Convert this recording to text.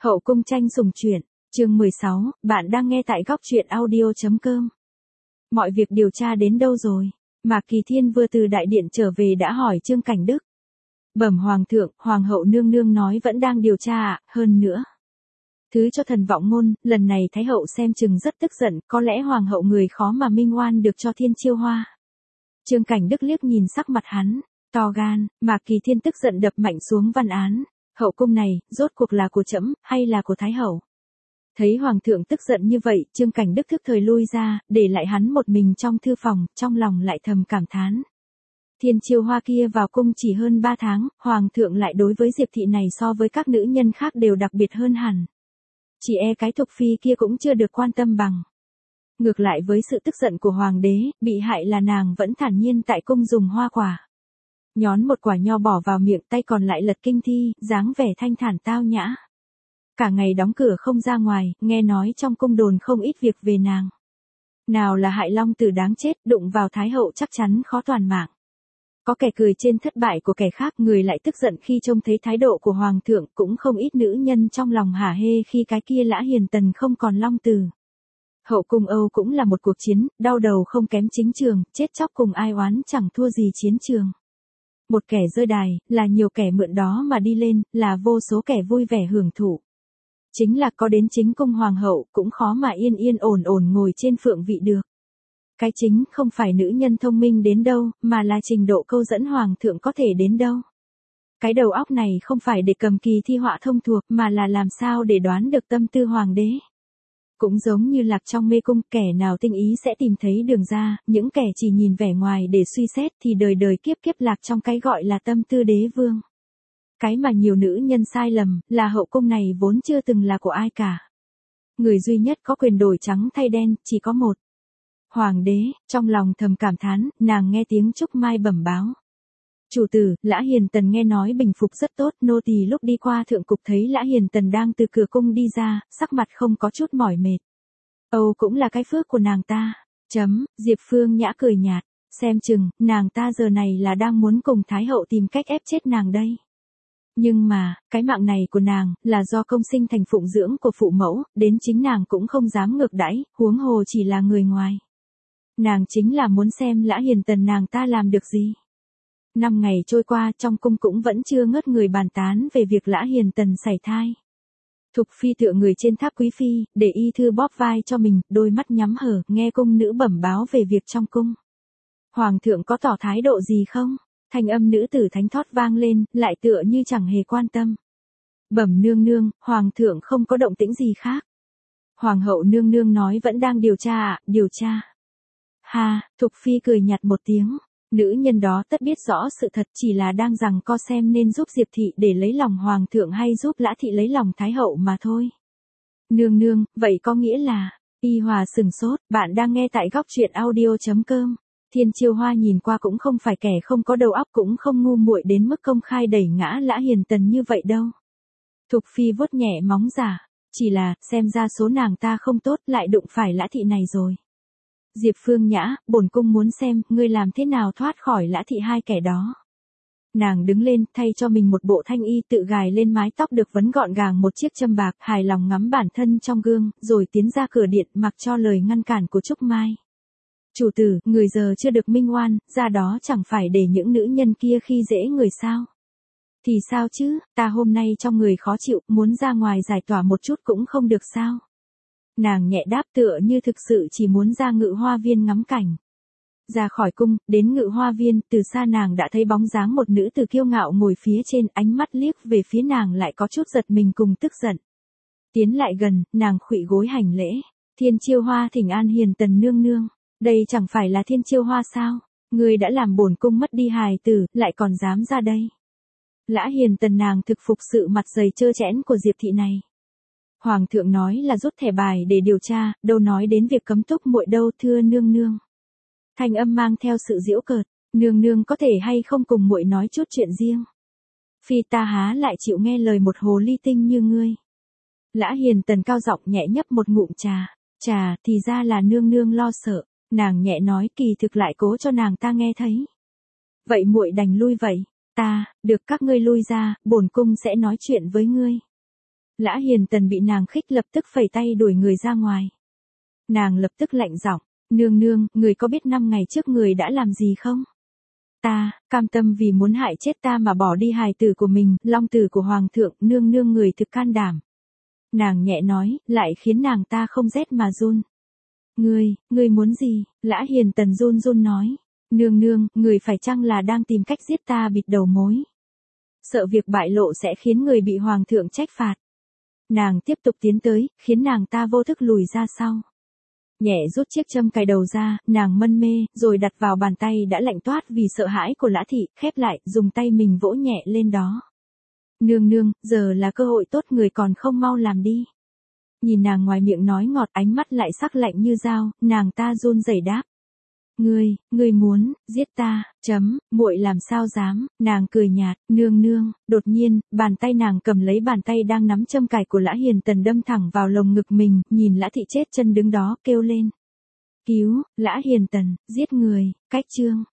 Hậu cung tranh sủng truyện, chương 16, bạn đang nghe tại góc truyện audio.com. Mọi việc điều tra đến đâu rồi? Mạc Kỳ Thiên vừa từ đại điện trở về đã hỏi Trương Cảnh Đức. Bẩm hoàng thượng, hoàng hậu nương nương nói vẫn đang điều tra ạ, hơn nữa. Thứ cho thần vọng ngôn, lần này thái hậu xem chừng rất tức giận, có lẽ hoàng hậu người khó mà minh oan được cho Thiên Chiêu Hoa. Trương Cảnh Đức liếc nhìn sắc mặt hắn, to gan, Mạc Kỳ Thiên tức giận đập mạnh xuống văn án. Hậu cung này, rốt cuộc là của trẫm hay là của thái hậu? Thấy hoàng thượng tức giận như vậy, Trương Cảnh Đức thức thời lui ra, để lại hắn một mình trong thư phòng, trong lòng lại thầm cảm thán. Thiên Chiêu Hoa kia vào cung chỉ hơn 3 tháng, hoàng thượng lại đối với Diệp thị này so với các nữ nhân khác đều đặc biệt hơn hẳn. Chỉ e cái Thục Phi kia cũng chưa được quan tâm bằng. Ngược lại với sự tức giận của hoàng đế, bị hại là nàng vẫn thản nhiên tại cung dùng hoa quả. Nhón một quả nho bỏ vào miệng, tay còn lại lật kinh thi, dáng vẻ thanh thản tao nhã. Cả ngày đóng cửa không ra ngoài, nghe nói trong cung đồn không ít việc về nàng. Nào là hại long tử đáng chết, đụng vào thái hậu chắc chắn khó toàn mạng. Có kẻ cười trên thất bại của kẻ khác, người lại tức giận khi trông thấy thái độ của hoàng thượng, cũng không ít nữ nhân trong lòng hả hê khi cái kia Lã Hiền Tần không còn long tử. Hậu cung Âu cũng là một cuộc chiến, đau đầu không kém chính trường, chết chóc cùng ai oán chẳng thua gì chiến trường. Một kẻ rơi đài, là nhiều kẻ mượn đó mà đi lên, là vô số kẻ vui vẻ hưởng thụ. Chính là có đến chính cung hoàng hậu, cũng khó mà yên yên ổn ổn ngồi trên phượng vị được. Cái chính không phải nữ nhân thông minh đến đâu, mà là trình độ câu dẫn hoàng thượng có thể đến đâu. Cái đầu óc này không phải để cầm kỳ thi họa thông thuộc, mà là làm sao để đoán được tâm tư hoàng đế. Cũng giống như lạc trong mê cung, kẻ nào tinh ý sẽ tìm thấy đường ra, những kẻ chỉ nhìn vẻ ngoài để suy xét thì đời đời kiếp kiếp lạc trong cái gọi là tâm tư đế vương. Cái mà nhiều nữ nhân sai lầm, là hậu cung này vốn chưa từng là của ai cả. Người duy nhất có quyền đổi trắng thay đen, chỉ có một. Hoàng đế, trong lòng thầm cảm thán, nàng nghe tiếng Trúc Mai bẩm báo. Chủ tử, Lã Hiền Tần nghe nói bình phục rất tốt, nô tỳ lúc đi qua thượng cục thấy Lã Hiền Tần đang từ cửa cung đi ra, sắc mặt không có chút mỏi mệt. Âu cũng là cái phước của nàng ta. Diệp Phương Nhã cười nhạt, xem chừng, nàng ta giờ này là đang muốn cùng Thái hậu tìm cách ép chết nàng đây. Nhưng mà, cái mạng này của nàng, là do công sinh thành phụng dưỡng của phụ mẫu, đến chính nàng cũng không dám ngược đãi, huống hồ chỉ là người ngoài. Nàng chính là muốn xem Lã Hiền Tần nàng ta làm được gì. 5 ngày trôi qua, trong cung cũng vẫn chưa ngớt người bàn tán về việc Lã Hiền Tần sảy thai. Thục Phi tựa người trên tháp quý phi, để y thư bóp vai cho mình, đôi mắt nhắm hở, nghe cung nữ bẩm báo về việc trong cung. Hoàng thượng có tỏ thái độ gì không? Thanh âm nữ tử thánh thót vang lên, lại tựa như chẳng hề quan tâm. Bẩm nương nương, hoàng thượng không có động tĩnh gì khác. Hoàng hậu nương nương nói vẫn đang điều tra ạ, điều tra. Ha, Thục Phi cười nhạt một tiếng. Nữ nhân đó tất biết rõ sự thật, chỉ là đang giằng co xem nên giúp Diệp thị để lấy lòng hoàng thượng hay giúp Lã thị lấy lòng thái hậu mà thôi. Nương nương, vậy có nghĩa là, Y Hòa sừng sốt, bạn đang nghe tại góc truyện audio.com. Thiên Chiêu Hoa nhìn qua cũng không phải kẻ không có đầu óc, cũng không ngu muội đến mức công khai đẩy ngã Lã Hiền Tần như vậy đâu. Thục Phi vuốt nhẹ móng giả, chỉ là, xem ra số nàng ta không tốt, lại đụng phải Lã thị này rồi. Diệp Phương Nhã, bổn cung muốn xem, ngươi làm thế nào thoát khỏi Lã thị hai kẻ đó. Nàng đứng lên, thay cho mình một bộ thanh y, tự gài lên mái tóc được vấn gọn gàng một chiếc châm bạc, hài lòng ngắm bản thân trong gương, rồi tiến ra cửa điện, mặc cho lời ngăn cản của Trúc Mai. Chủ tử, người giờ chưa được minh oan, ra đó chẳng phải để những nữ nhân kia khi dễ người sao? Thì sao chứ, ta hôm nay trong người khó chịu, muốn ra ngoài giải tỏa một chút cũng không được sao? Nàng nhẹ đáp tựa như thực sự chỉ muốn ra Ngự Hoa Viên ngắm cảnh. Ra khỏi cung, đến Ngự Hoa Viên, từ xa nàng đã thấy bóng dáng một nữ tử kiêu ngạo ngồi phía trên, ánh mắt liếc về phía nàng lại có chút giật mình cùng tức giận. Tiến lại gần, nàng khuỵu gối hành lễ. Thiên Chiêu Hoa thỉnh an Hiền Tần nương nương. Đây chẳng phải là Thiên Chiêu Hoa sao? Ngươi đã làm bổn cung mất đi hài tử, lại còn dám ra đây. Lã Hiền Tần nàng thực phục sự mặt dày trơ trẽn của Diệp thị này. Hoàng thượng nói là rút thẻ bài để điều tra, đâu nói đến việc cấm túc muội đâu, thưa nương nương. Thanh âm mang theo sự giễu cợt, nương nương có thể hay không cùng muội nói chút chuyện riêng. Phi ta há lại chịu nghe lời một hồ ly tinh như ngươi. Lã Hiền Tần cao giọng nhẹ nhấp một ngụm trà, thì ra là nương nương lo sợ, nàng nhẹ nói, kỳ thực lại cố cho nàng ta nghe thấy. Vậy muội đành lui vậy, được các ngươi lui ra, bổn cung sẽ nói chuyện với ngươi. Lã Hiền Tần bị nàng khích lập tức phẩy tay đuổi người ra ngoài. Nàng lập tức lạnh giọng, nương nương, người có biết 5 ngày trước người đã làm gì không? Ta, cam tâm vì muốn hại chết ta mà bỏ đi hài tử của mình, long tử của hoàng thượng, nương nương người thực can đảm. Nàng nhẹ nói, lại khiến nàng ta không rét mà run. Ngươi muốn gì? Lã Hiền Tần run run nói. Nương nương, người phải chăng là đang tìm cách giết ta bịt đầu mối? Sợ việc bại lộ sẽ khiến người bị hoàng thượng trách phạt. Nàng tiếp tục tiến tới, khiến nàng ta vô thức lùi ra sau. Nhẹ rút chiếc châm cài đầu ra, nàng mân mê, rồi đặt vào bàn tay đã lạnh toát vì sợ hãi của Lã thị, khép lại, dùng tay mình vỗ nhẹ lên đó. Nương nương, giờ là cơ hội tốt, người còn không mau làm đi. Nhìn nàng ngoài miệng nói ngọt, ánh mắt lại sắc lạnh như dao, nàng ta run rẩy đáp. Ngươi muốn giết ta? Muội làm sao dám? Nàng cười nhạt, nương nương. Đột nhiên, bàn tay nàng cầm lấy bàn tay đang nắm châm cài của Lã Hiền Tần đâm thẳng vào lồng ngực mình, nhìn Lã thị chết chân đứng đó, kêu lên. Cứu, Lã Hiền Tần, giết người, cách chương.